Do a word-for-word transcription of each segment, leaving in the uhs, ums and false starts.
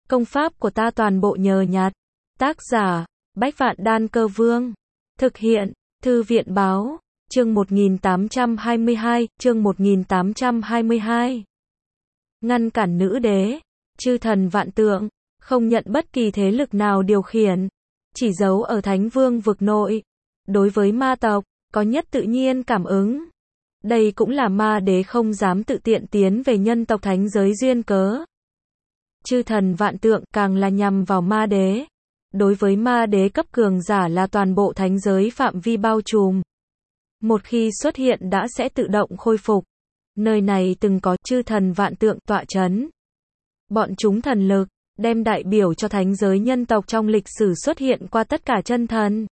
Công pháp của ta toàn bộ nhờ nhặt. Tác giả, Bách Vạn Đan Cơ Vương. Thực hiện, Thư viện báo, chương một nghìn tám trăm hai mươi hai, chương một nghìn tám trăm hai mươi hai. Ngăn cản nữ đế, chư thần vạn tượng, không nhận bất kỳ thế lực nào điều khiển, chỉ giấu ở Thánh Vương vực nội. Đối với ma tộc, có nhất tự nhiên cảm ứng. Đây cũng là ma đế không dám tự tiện tiến về nhân tộc thánh giới duyên cớ. Chư thần vạn tượng càng là nhằm vào ma đế. Đối với ma đế cấp cường giả là toàn bộ thánh giới phạm vi bao trùm. Một khi xuất hiện đã sẽ tự động khôi phục. Nơi này từng có chư thần vạn tượng tọa chấn. Bọn chúng thần lực, đem đại biểu cho thánh giới nhân tộc trong lịch sử xuất hiện qua tất cả chân thần.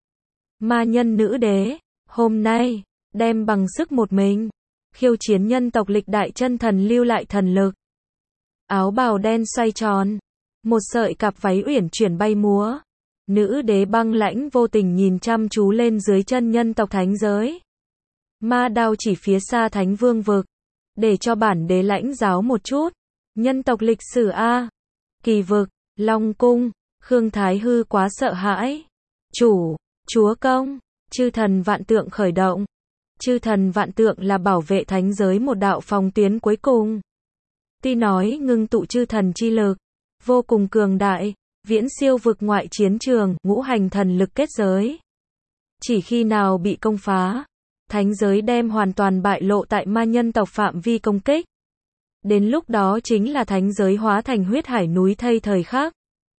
Ma nhân nữ đế, hôm nay, đem bằng sức một mình, khiêu chiến nhân tộc lịch đại chân thần lưu lại thần lực. Áo bào đen xoay tròn, một sợi cặp váy uyển chuyển bay múa. Nữ đế băng lãnh vô tình nhìn chăm chú lên dưới chân nhân tộc thánh giới. Ma đao chỉ phía xa Thánh Vương vực, để cho bản đế lãnh giáo một chút. Nhân tộc lịch sử A, Kỳ vực, Long cung, Khương Thái Hư quá sợ hãi. Chủ, chúa công, chư thần vạn tượng khởi động. Chư thần vạn tượng là bảo vệ thánh giới một đạo phòng tuyến cuối cùng. Tuy nói ngưng tụ chư thần chi lực, vô cùng cường đại, viễn siêu vực ngoại chiến trường, ngũ hành thần lực kết giới. Chỉ khi nào bị công phá, thánh giới đem hoàn toàn bại lộ tại ma nhân tộc phạm vi công kích. Đến lúc đó chính là thánh giới hóa thành huyết hải núi thây thời khắc.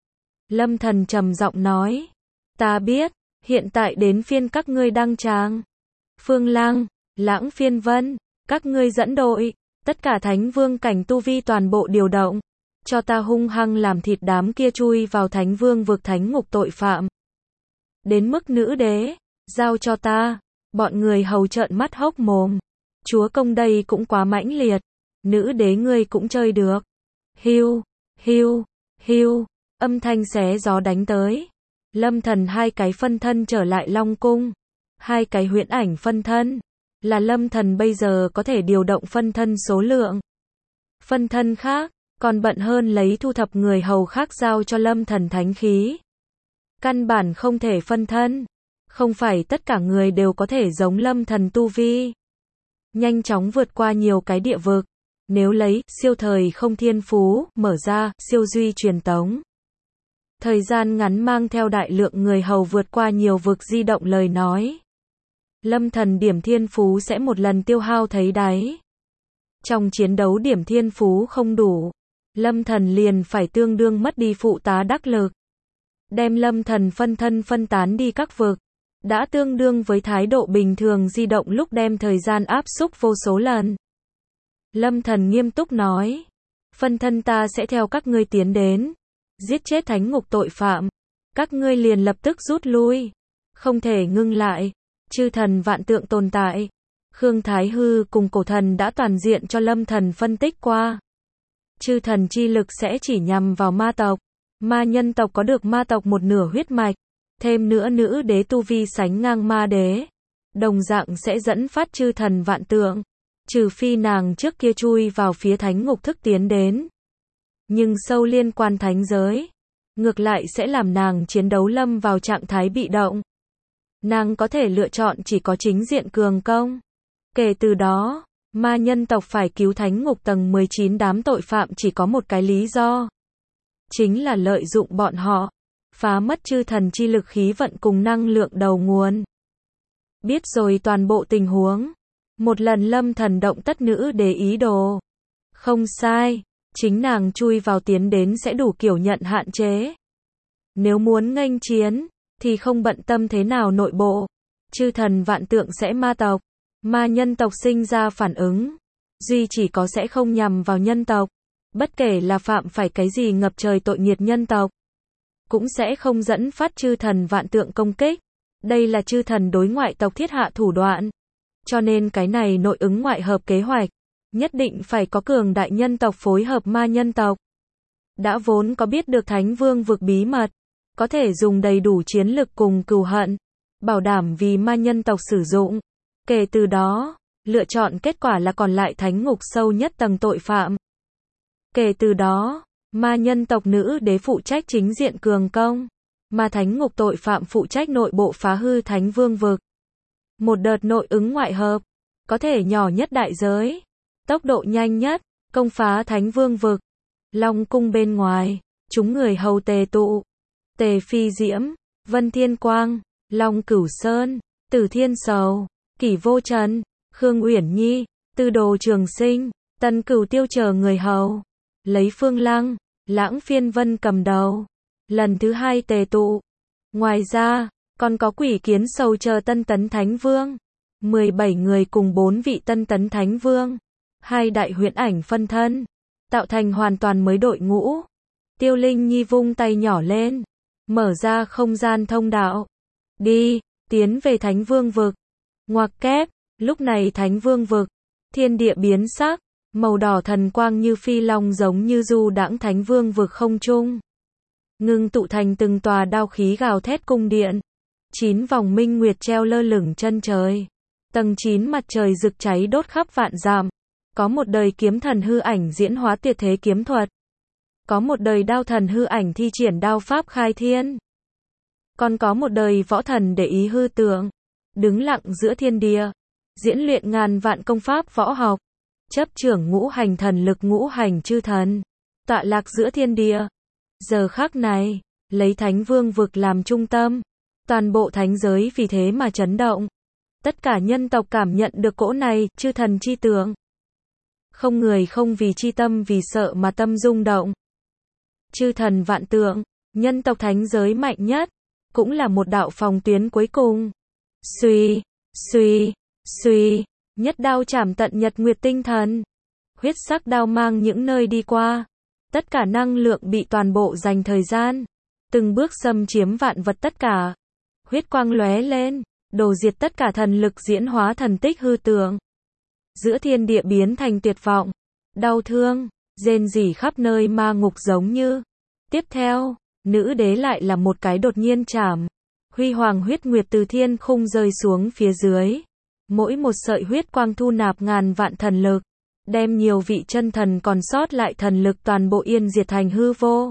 Lâm Thần trầm giọng nói, ta biết, hiện tại đến phiên các ngươi đăng tràng. Phương Lăng, Lãng Phiên Vân, các ngươi dẫn đội, tất cả thánh vương cảnh tu vi toàn bộ điều động, cho ta hung hăng làm thịt đám kia chui vào thánh vương vực thánh ngục tội phạm. Đến mức nữ đế, giao cho ta, bọn người hầu trợn mắt hốc mồm. Chúa công đây cũng quá mãnh liệt, nữ đế ngươi cũng chơi được. Hiu, hiu, hiu, âm thanh xé gió đánh tới. Lâm Thần hai cái phân thân trở lại Long cung. Hai cái huyễn ảnh phân thân, là Lâm Thần bây giờ có thể điều động phân thân số lượng. Phân thân khác, còn bận hơn lấy thu thập người hầu khác giao cho Lâm Thần thánh khí. Căn bản không thể phân thân. Không phải tất cả người đều có thể giống Lâm Thần tu vi. Nhanh chóng vượt qua nhiều cái địa vực. Nếu lấy siêu thời không thiên phú, mở ra, siêu duy truyền tống. Thời gian ngắn mang theo đại lượng người hầu vượt qua nhiều vực di động lời nói. Lâm Thần điểm thiên phú sẽ một lần tiêu hao thấy đáy. Trong chiến đấu điểm thiên phú không đủ, Lâm Thần liền phải tương đương mất đi phụ tá đắc lực. Đem Lâm Thần phân thân phân tán đi các vực, đã tương đương với thái độ bình thường di động lúc đem thời gian áp xúc vô số lần. Lâm Thần nghiêm túc nói, phân thân ta sẽ theo các ngươi tiến đến, giết chết thánh ngục tội phạm, các ngươi liền lập tức rút lui, không thể ngưng lại. Chư thần vạn tượng tồn tại. Khương Thái Hư cùng cổ thần đã toàn diện cho Lâm Thần phân tích qua. Chư thần chi lực sẽ chỉ nhằm vào ma tộc. Ma nhân tộc có được ma tộc một nửa huyết mạch. Thêm nữa nữ đế tu vi sánh ngang ma đế. Đồng dạng sẽ dẫn phát chư thần vạn tượng. Trừ phi nàng trước kia chui vào phía thánh ngục thức tiến đến. Nhưng sâu liên quan thánh giới. Ngược lại sẽ làm nàng chiến đấu lâm vào trạng thái bị động. Nàng có thể lựa chọn chỉ có chính diện cường công. Kể từ đó, ma nhân tộc phải cứu thánh ngục tầng mười chín đám tội phạm chỉ có một cái lý do. Chính là lợi dụng bọn họ, phá mất chư thần chi lực khí vận cùng năng lượng đầu nguồn. Biết rồi toàn bộ tình huống. Một lần Lâm Thần động tất nữ để ý đồ. Không sai, chính nàng chui vào tiến đến sẽ đủ kiểu nhận hạn chế. Nếu muốn nghênh chiến, thì không bận tâm thế nào nội bộ. Chư thần vạn tượng sẽ ma tộc. Ma nhân tộc sinh ra phản ứng. Duy chỉ có sẽ không nhằm vào nhân tộc. Bất kể là phạm phải cái gì ngập trời tội nghiệt nhân tộc. Cũng sẽ không dẫn phát chư thần vạn tượng công kích. Đây là chư thần đối ngoại tộc thiết hạ thủ đoạn. Cho nên cái này nội ứng ngoại hợp kế hoạch. Nhất định phải có cường đại nhân tộc phối hợp ma nhân tộc. Đã vốn có biết được Thánh Vương vực bí mật. Có thể dùng đầy đủ chiến lực cùng cừu hận, bảo đảm vì ma nhân tộc sử dụng. Kể từ đó, lựa chọn kết quả là còn lại thánh ngục sâu nhất tầng tội phạm. Kể từ đó, Ma nhân tộc nữ đế phụ trách chính diện cường công. Ma thánh ngục tội phạm phụ trách nội bộ phá hư thánh vương vực. Một đợt nội ứng ngoại hợp, có thể nhỏ nhất đại giới, tốc độ nhanh nhất, công phá thánh vương vực. Long cung bên ngoài, chúng người hầu tề tụ. Tề Phi Diễm, Vân Thiên Quang, Long Cửu Sơn, Tử Thiên Sầu, Kỷ Vô Trần, Khương Uyển Nhi, Tư Đồ Trường Sinh, Tân Cửu Tiêu chờ người hầu. Lấy Phương Lăng, Lãng Phiên Vân cầm đầu. Lần thứ hai tề tụ. Ngoài ra, còn có Quỷ Kiến Sầu chờ Tân Tấn Thánh Vương. mười bảy người cùng bốn vị Tân Tấn Thánh Vương. Hai đại huyễn ảnh phân thân. Tạo thành hoàn toàn mới đội ngũ. Tiêu Linh Nhi vung tay nhỏ lên. Mở ra không gian thông đạo. Đi, tiến về Thánh Vương vực. Ngoặc kép, lúc này Thánh Vương vực. Thiên địa biến sắc. Màu đỏ thần quang như phi long giống như du đãng Thánh Vương vực không trung. Ngưng tụ thành từng tòa đao khí gào thét cung điện. Chín vòng minh nguyệt treo lơ lửng chân trời. Tầng chín mặt trời rực cháy đốt khắp vạn dặm. Có một đời kiếm thần hư ảnh diễn hóa tuyệt thế kiếm thuật. Có một đời đao thần hư ảnh thi triển đao pháp khai thiên. Còn có một đời võ thần để ý hư tượng. Đứng lặng giữa thiên địa. Diễn luyện ngàn vạn công pháp võ học. Chấp trưởng ngũ hành thần lực ngũ hành chư thần. Tọa lạc giữa thiên địa. Giờ khắc này, lấy Thánh Vương vực làm trung tâm. Toàn bộ thánh giới vì thế mà chấn động. Tất cả nhân tộc cảm nhận được cỗ này, chư thần chi tượng. Không người không vì chi tâm vì sợ mà tâm rung động. Chư thần vạn tượng, nhân tộc thánh giới mạnh nhất, cũng là một đạo phòng tuyến cuối cùng. Suy, suy, suy, nhất đao chảm tận nhật nguyệt tinh thần. Huyết sắc đao mang những nơi đi qua. Tất cả năng lượng bị toàn bộ dành thời gian. Từng bước xâm chiếm vạn vật tất cả. Huyết quang lóe lên, đồ diệt tất cả thần lực diễn hóa thần tích hư tượng. Giữa thiên địa biến thành tuyệt vọng, đau thương, rên rỉ khắp nơi ma ngục giống như. Tiếp theo, nữ đế lại là một cái đột nhiên chảm. Huy hoàng huyết nguyệt từ thiên khung rơi xuống phía dưới. Mỗi một sợi huyết quang thu nạp ngàn vạn thần lực. Đem nhiều vị chân thần còn sót lại thần lực toàn bộ yên diệt thành hư vô.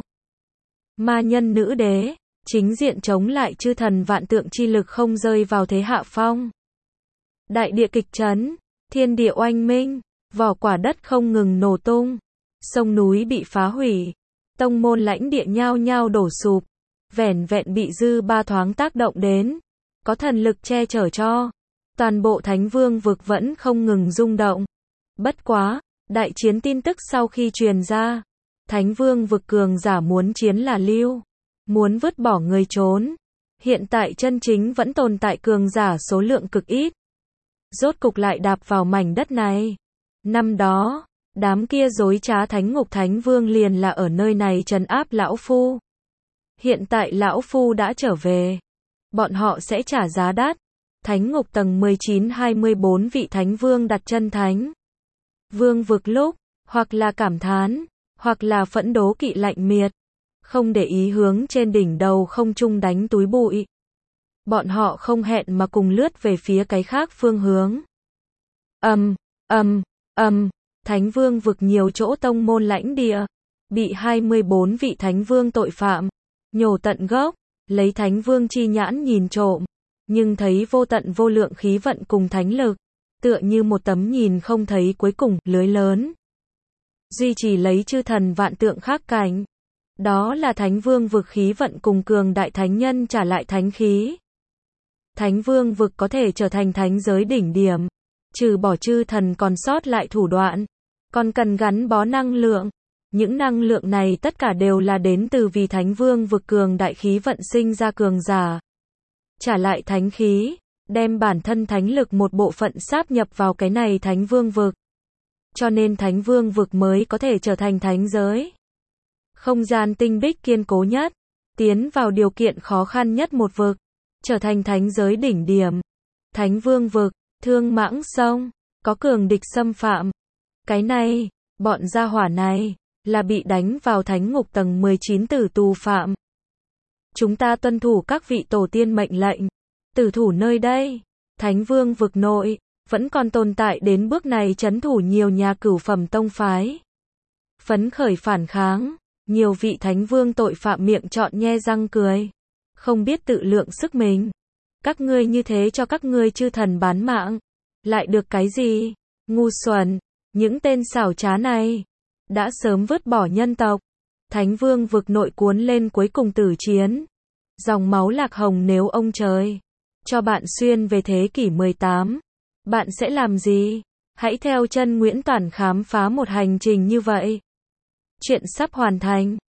Ma nhân nữ đế, chính diện chống lại chư thần vạn tượng chi lực không rơi vào thế hạ phong. Đại địa kịch chấn, thiên địa oanh minh, vỏ quả đất không ngừng nổ tung. Sông núi bị phá hủy, tông môn lãnh địa nhao nhao đổ sụp. Vẻn vẹn bị dư ba thoáng tác động đến. Có thần lực che chở cho. Toàn bộ Thánh Vương vực vẫn không ngừng rung động. Bất quá, đại chiến tin tức sau khi truyền ra, Thánh Vương vực cường giả muốn chiến là lưu, muốn vứt bỏ người trốn. Hiện tại chân chính vẫn tồn tại cường giả số lượng cực ít. Rốt cục lại đạp vào mảnh đất này. Năm đó, đám kia dối trá Thánh Ngục Thánh Vương liền là ở nơi này trấn áp lão phu. Hiện tại lão phu đã trở về. Bọn họ sẽ trả giá đắt. Thánh Ngục tầng mười chín hai mươi bốn vị Thánh Vương đặt chân Thánh Vương vực lúc, hoặc là cảm thán, hoặc là phẫn đố kỵ lạnh miệt, không để ý hướng trên đỉnh đầu không trung đánh túi bụi. Bọn họ không hẹn mà cùng lướt về phía cái khác phương hướng. Ầm, ầm, ầm, Thánh Vương vực nhiều chỗ tông môn lãnh địa, bị hai mươi bốn vị Thánh Vương tội phạm, nhổ tận gốc, lấy Thánh Vương chi nhãn nhìn trộm, nhưng thấy vô tận vô lượng khí vận cùng thánh lực. Tựa như một tấm nhìn không thấy cuối cùng, lưới lớn. Duy trì lấy chư thần vạn tượng khác cảnh. Đó là Thánh Vương vực khí vận cùng cường đại thánh nhân trả lại thánh khí. Thánh Vương vực có thể trở thành thánh giới đỉnh điểm. Trừ bỏ chư thần còn sót lại thủ đoạn. Còn cần gắn bó năng lượng. Những năng lượng này tất cả đều là đến từ vì Thánh Vương vực cường đại khí vận sinh ra cường giả. Trả lại thánh khí. Đem bản thân thánh lực một bộ phận sáp nhập vào cái này Thánh Vương vực. Cho nên Thánh Vương vực mới có thể trở thành thánh giới. Không gian tinh bích kiên cố nhất, tiến vào điều kiện khó khăn nhất một vực, trở thành thánh giới đỉnh điểm. Thánh Vương vực, Thương Mãng Sông, có cường địch xâm phạm. Cái này, bọn gia hỏa này, là bị đánh vào Thánh Ngục tầng mười chín tử tù phạm. Chúng ta tuân thủ các vị tổ tiên mệnh lệnh. Tử thủ nơi đây, Thánh Vương vực nội, vẫn còn tồn tại đến bước này trấn thủ nhiều nhà cửu phẩm tông phái. Phấn khởi phản kháng, Nhiều vị thánh vương tội phạm miệng trọn nhe răng cười. Không biết tự lượng sức mình. Các ngươi như thế cho các ngươi chư thần bán mạng. Lại được cái gì? Ngu xuẩn. Những tên xảo trá này. Đã sớm vứt bỏ nhân tộc. Thánh vương vực nội cuốn lên cuối cùng tử chiến. Dòng máu lạc hồng nếu ông trời cho bạn xuyên về thế kỷ mười tám. Bạn sẽ làm gì? Hãy theo chân Nguyễn Toản khám phá một hành trình như vậy. Chuyện sắp hoàn thành.